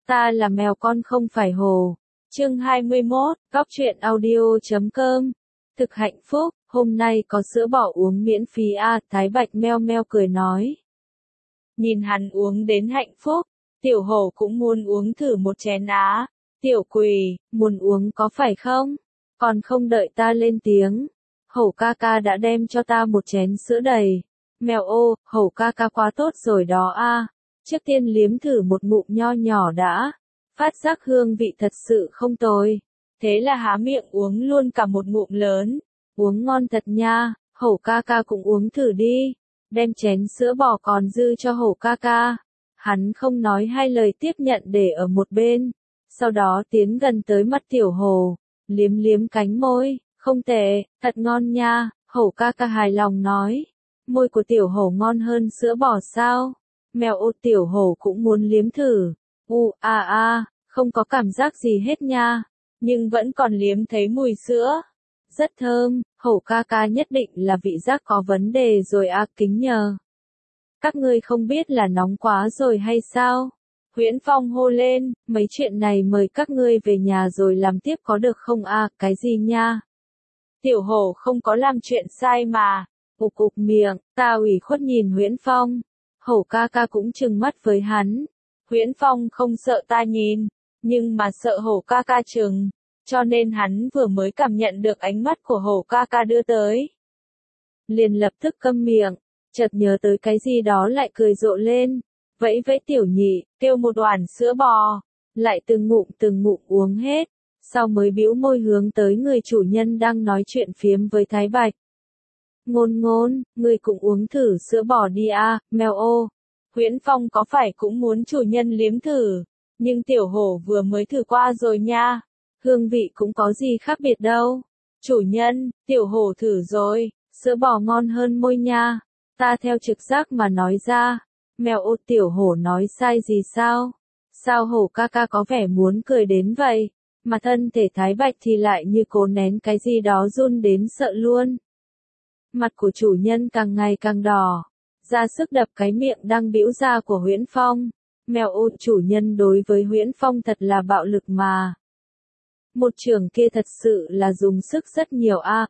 Ta là mèo con không phải hổ. Chương 21, Góc truyện audio.com. Thực hạnh phúc, hôm nay có sữa bò uống miễn phí à, Thái Bạch meo meo cười nói. Nhìn hắn uống đến hạnh phúc, tiểu hổ cũng muốn uống thử một chén á. Tiểu quỳ, muốn uống có phải không? Còn không đợi ta lên tiếng. Hổ ca ca đã đem cho ta một chén sữa đầy. Mèo ô, hổ ca ca quá tốt rồi đó a. Trước tiên liếm thử một ngụm nho nhỏ đã. Phát giác hương vị thật sự không tồi. Thế là há miệng uống luôn cả một ngụm lớn. Uống ngon thật nha, hổ ca ca cũng uống thử đi. Đem chén sữa bò còn dư cho hổ ca ca. Hắn không nói hai lời tiếp nhận để ở một bên. Sau đó tiến gần tới mặt tiểu hổ. Liếm liếm cánh môi, không tệ, thật ngon nha, hổ ca ca hài lòng nói. Môi của tiểu hổ ngon hơn sữa bò sao? Mèo ô tiểu hổ cũng muốn liếm thử. Không có cảm giác gì hết nha. Nhưng vẫn còn liếm thấy mùi sữa. Rất thơm, hổ ca ca nhất định là vị giác có vấn đề rồi à, kính nhờ. Các ngươi không biết là nóng quá rồi hay sao? Huyễn Phong hô lên, mấy chuyện này mời các ngươi về nhà rồi làm tiếp có được không à, cái gì nha? Tiểu hổ không có làm chuyện sai mà. Ục miệng, ta ủy khuất nhìn Huyễn Phong. Hổ ca ca cũng trừng mắt với hắn. Huyễn Phong không sợ ta nhìn, nhưng mà sợ hổ ca ca trừng, cho nên hắn vừa mới cảm nhận được ánh mắt của hổ ca ca đưa tới. Liền lập tức câm miệng, chợt nhớ tới cái gì đó lại cười rộ lên. Vẫy vẫy tiểu nhị, kêu một oản sữa bò, lại từng ngụm uống hết, sau mới bĩu môi hướng tới người chủ nhân đang nói chuyện phiếm với Thái Bạch. Ngôn, người cũng uống thử sữa bò đi à, mèo ô. Huyễn Phong có phải cũng muốn chủ nhân liếm thử, nhưng tiểu hổ vừa mới thử qua rồi nha, hương vị cũng có gì khác biệt đâu. Chủ nhân, tiểu hổ thử rồi, sữa bò ngon hơn môi nha, ta theo trực giác mà nói ra. Mèo ô tiểu hổ nói sai gì sao? Sao hổ ca ca có vẻ muốn cười đến vậy? Mà thân thể Thái Bạch thì lại như cố nén cái gì đó run đến sợ luôn. Mặt của chủ nhân càng ngày càng đỏ. Ra sức đập cái miệng đang bĩu ra của Huyễn Phong. Mèo ô chủ nhân đối với Huyễn Phong thật là bạo lực mà. Một trường kia thật sự là dùng sức rất nhiều a.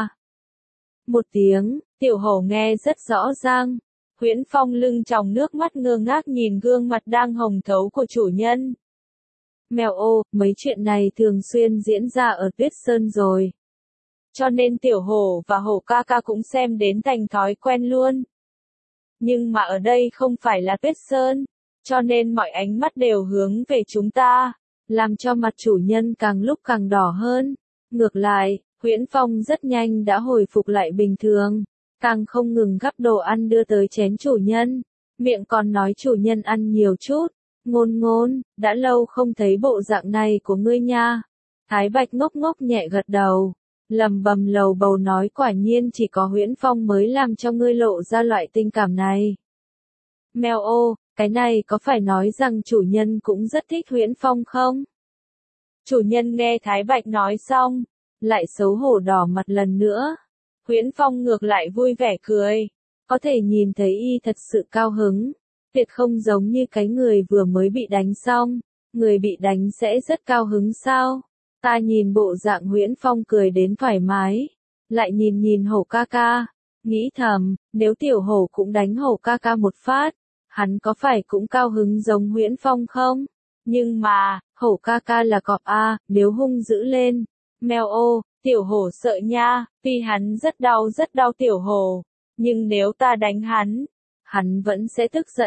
Một tiếng, tiểu hổ nghe rất rõ ràng. Huyễn Phong lưng tròng nước mắt ngơ ngác nhìn gương mặt đang hồng thấu của chủ nhân. Mèo ô, mấy chuyện này thường xuyên diễn ra ở Tuyết Sơn rồi. Cho nên tiểu hổ và hổ ca ca cũng xem đến thành thói quen luôn. Nhưng mà ở đây không phải là Tuyết Sơn, cho nên mọi ánh mắt đều hướng về chúng ta, làm cho mặt chủ nhân càng lúc càng đỏ hơn. Ngược lại, Huyễn Phong rất nhanh đã hồi phục lại bình thường. Càng không ngừng gắp đồ ăn đưa tới chén chủ nhân, miệng còn nói chủ nhân ăn nhiều chút. Ngôn, đã lâu không thấy bộ dạng này của ngươi nha. Thái Bạch ngốc nhẹ gật đầu, lầm bầm lầu bầu nói quả nhiên chỉ có Huyễn Phong mới làm cho ngươi lộ ra loại tình cảm này. Mèo ô, cái này có phải nói rằng chủ nhân cũng rất thích Huyễn Phong không? Chủ nhân nghe Thái Bạch nói xong, lại xấu hổ đỏ mặt lần nữa. Huyễn Phong ngược lại vui vẻ cười, có thể nhìn thấy y thật sự cao hứng, tuyệt không giống như cái người vừa mới bị đánh xong, người bị đánh sẽ rất cao hứng sao? Ta nhìn bộ dạng Huyễn Phong cười đến thoải mái, lại nhìn hổ ca ca, nghĩ thầm, nếu tiểu hổ cũng đánh hổ ca ca một phát, hắn có phải cũng cao hứng giống Huyễn Phong không? Nhưng mà, hổ ca ca là cọp a, nếu hung dữ lên, mèo ô. Tiểu hổ sợ nha, vì hắn rất đau tiểu hổ. Nhưng nếu ta đánh hắn vẫn sẽ tức giận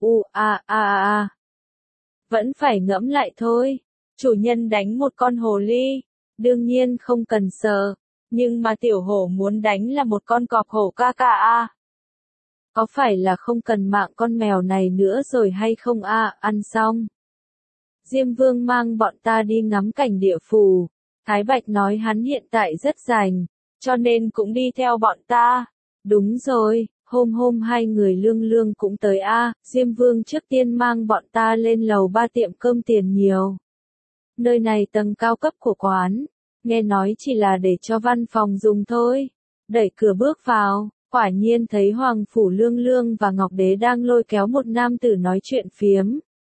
Vẫn phải ngẫm lại thôi. Chủ nhân đánh một con hồ ly, đương nhiên không cần sợ. Nhưng mà tiểu hổ muốn đánh là một con cọp hổ ca ca Có phải là không cần mạng con mèo này nữa rồi hay không ăn xong. Diêm Vương mang bọn ta đi ngắm cảnh địa phủ. Thái Bạch nói hắn hiện tại rất rảnh, cho nên cũng đi theo bọn ta. Đúng rồi, hôm hai người lương cũng tới Diêm Vương trước tiên mang bọn ta lên lầu 3 tiệm cơm tiền nhiều. Nơi này tầng cao cấp của quán, nghe nói chỉ là để cho văn phòng dùng thôi. Đẩy cửa bước vào, quả nhiên thấy Hoàng Phủ Lương và Ngọc Đế đang lôi kéo một nam tử nói chuyện phiếm.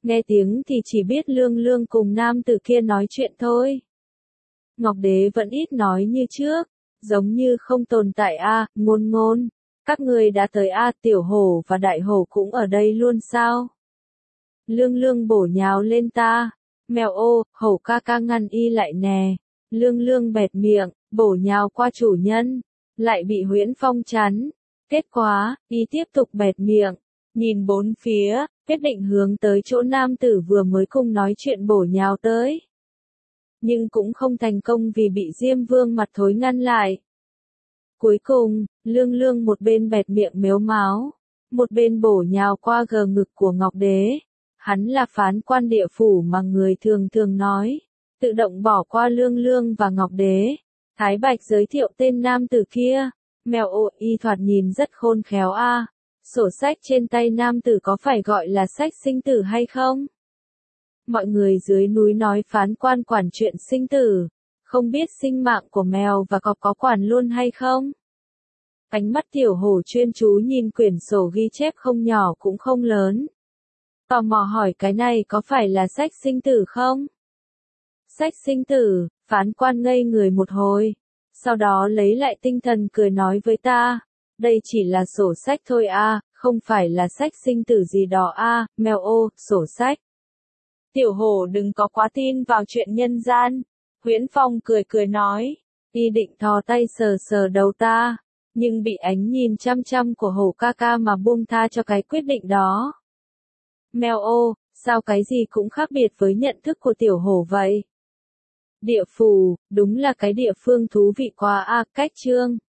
nghe tiếng thì chỉ biết Lương Lương cùng nam tử kia nói chuyện thôi. Ngọc Đế vẫn ít nói như trước, giống như không tồn tại a. Ngôn Ngôn, các người đã tới a. Tiểu hổ và đại hổ cũng ở đây luôn sao? Lương Lương bổ nhào lên ta. Mèo ô, hổ ca ca ngăn y lại nè. Lương Lương bẹt miệng, bổ nhào qua chủ nhân, lại bị Huyễn Phong chắn. Kết quả, y tiếp tục bẹt miệng, nhìn bốn phía, quyết định hướng tới chỗ nam tử vừa mới cùng nói chuyện bổ nhào tới. Nhưng cũng không thành công vì bị Diêm Vương mặt thối ngăn lại. Cuối cùng, Lương Lương một bên bẹt miệng mếu máo, một bên bổ nhào qua gờ ngực của Ngọc Đế. Hắn là phán quan địa phủ mà người thường thường nói, tự động bỏ qua Lương Lương và Ngọc Đế. Thái Bạch giới thiệu tên nam tử kia, mèo ô y thoạt nhìn rất khôn khéo a. Sổ sách trên tay nam tử có phải gọi là sách sinh tử hay không? Mọi người dưới núi nói phán quan quản chuyện sinh tử, không biết sinh mạng của mèo và cọp có quản luôn hay không? Ánh mắt tiểu hổ chuyên chú nhìn quyển sổ ghi chép không nhỏ cũng không lớn. Tò mò hỏi cái này có phải là sách sinh tử không? Sách sinh tử, phán quan ngây người một hồi. Sau đó lấy lại tinh thần cười nói với ta. Đây chỉ là sổ sách thôi a, không phải là sách sinh tử gì đó a. Mèo ô, sổ sách. Tiểu hổ đừng có quá tin vào chuyện nhân gian. Huyễn Phong cười cười nói. Y định thò tay sờ sờ đầu ta, nhưng bị ánh nhìn chăm chăm của hổ ca ca mà buông tha cho cái quyết định đó. Mèo ô, sao cái gì cũng khác biệt với nhận thức của tiểu hổ vậy? Địa phủ, đúng là cái địa phương thú vị quá a. Cách chương